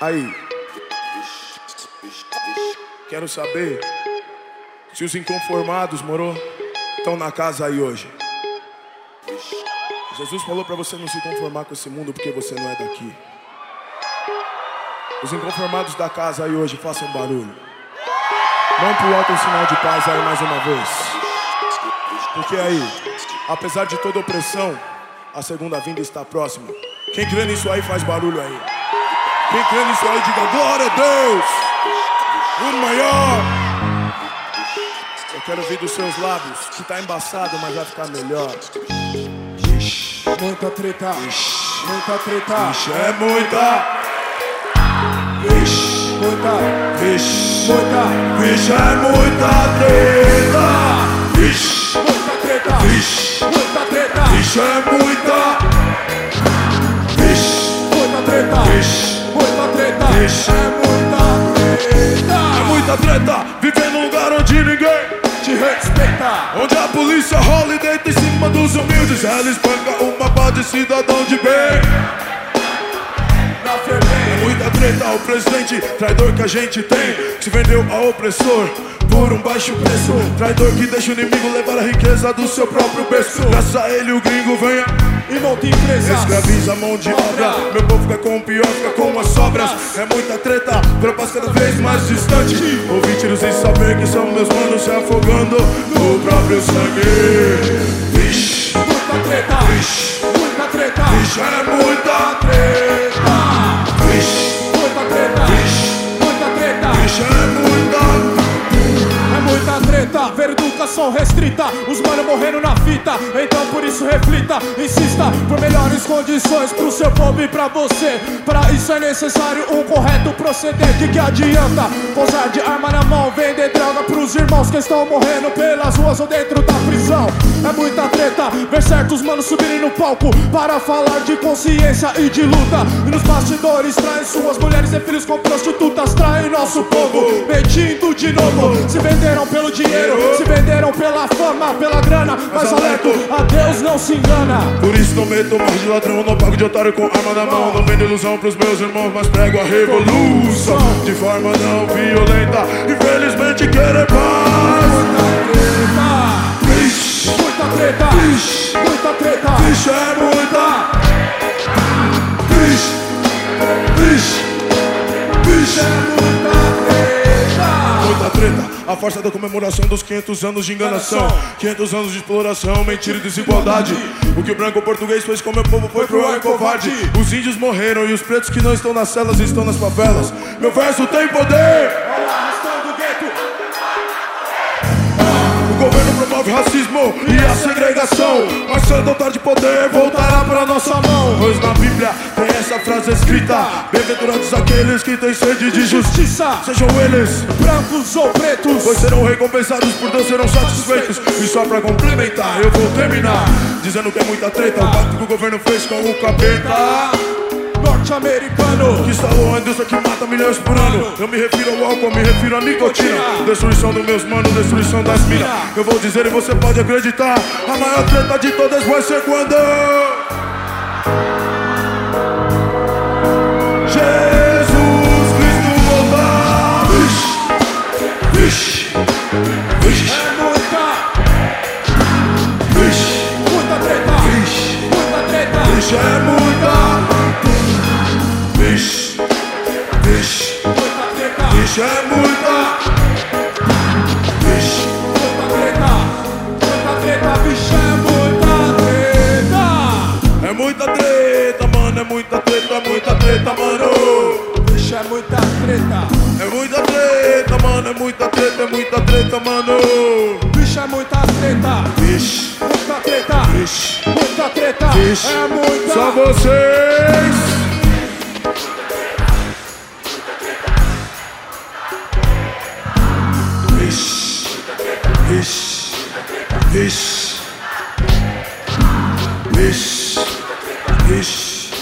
Aí, quero saber se os inconformados, moro, estão na casa aí hoje. Jesus falou pra você não se conformar com esse mundo porque você não é daqui. Os inconformados da casa aí hoje, façam barulho. Vamos pro alto um sinal de paz aí mais uma vez. Porque aí, apesar de toda opressão, a segunda vinda está próxima. Quem crê nisso aí faz barulho aí. Quem crê nisso aí diga glória a Deus. O maior. Eu quero ouvir dos seus lábios que tá embaçado, mas vai ficar melhor. Muita treta, muita treta, É muita. muita, Muita. muita, É muita treta. muita treta, muita treta, É muita. muita treta, muita treta, É muita treta. Viver num lugar onde ninguém te respeita, onde a polícia rola e deita em cima dos humildes. Ela espanca uma pá de cidadão de bem. na fervente, Muita treta, o presidente traidor que a gente tem, que se vendeu ao opressor por um baixo preço. Traidor que deixa o inimigo levar a riqueza do seu próprio berço. Graças a ele o gringo venha e monta empresas, escraviza a mão de obra. Meu povo fica com o pior, fica com as sobras. É muita treta, pra paz cada vez mais distante. Ouvir tiros sem saber que são meus manos se afogando no próprio sangue. Vixe, muita treta, muita treta, é muita treta, vixe, muita treta, muita treta, é muita. é muita treta, ver educação restrita, os mano morrendo na fita. Então por isso reflita, insista por melhores condições pro seu povo e pra você. Para isso é necessário um correto proceder. Que adianta posar de arma na mão, vender droga pros irmãos que estão morrendo pelas ruas ou dentro da prisão. É muita treta ver certos manos subirem no palco para falar de consciência e de luta, e nos bastidores traem suas mulheres e filhos com prostitutas. Traem nosso povo, mentindo de novo. Se venderam pelo dinheiro, se venderam pela fama, pela grana. Mas alerto, a Deus não se engana. Por isso não meto mais de ladrão, não pago de otário com arma na mão. Não vendo ilusão pros meus irmãos, mas prego a revolução de forma não violenta. Infelizmente querer paz. Muita treta, muita treta, Vixe, é muita. Vixe, é muita treta. muita treta. A força da comemoração dos 500 anos de enganação, 500 anos de exploração, mentira e desigualdade. O que o branco português fez com meu povo foi cruel e covarde. Os índios morreram e os pretos que não estão nas celas estão nas favelas. Meu verso tem poder. O governo promove racismo e a segregação, mas cedo ou tarde poder voltará pra nossa mão. Pois na Bíblia tem essa frase escrita: bem-aventurados aqueles que têm sede de justiça, sejam eles brancos ou pretos, pois serão recompensados, por Deus serão satisfeitos. E só pra complementar, eu vou terminar dizendo que é muita treta o pacto que o governo fez com o capeta norte-americano, que instalou a indústria que mata milhões por ano. Eu me refiro ao álcool, me refiro à nicotina. Destruição dos meus manos, destruição das minas. Eu vou dizer e você pode acreditar: a maior treta de todas vai ser quando Jesus Cristo voltar. Vixe, vixe, é muita, vixe, muita treta, vixe, muita treta, vixe, é muita. Vixe, vixe, muita treta, vixe, é muita. Vixe, muita treta, bicho, é muita treta. é muita treta, mano, é muita treta, mano. Bicho, é muita treta, É muita treta, mano, é muita treta, mano. bicho, é muita treta, Vixe, muita treta, vixe, muita treta, vixe. é muita. Só vocês. Vixe, vixe, vixe, vixe, vixe,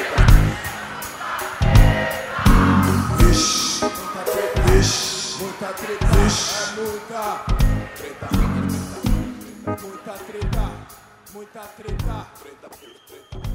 vixe, vixe, Muita treta, é muita treta, muita treta, muita treta, treta.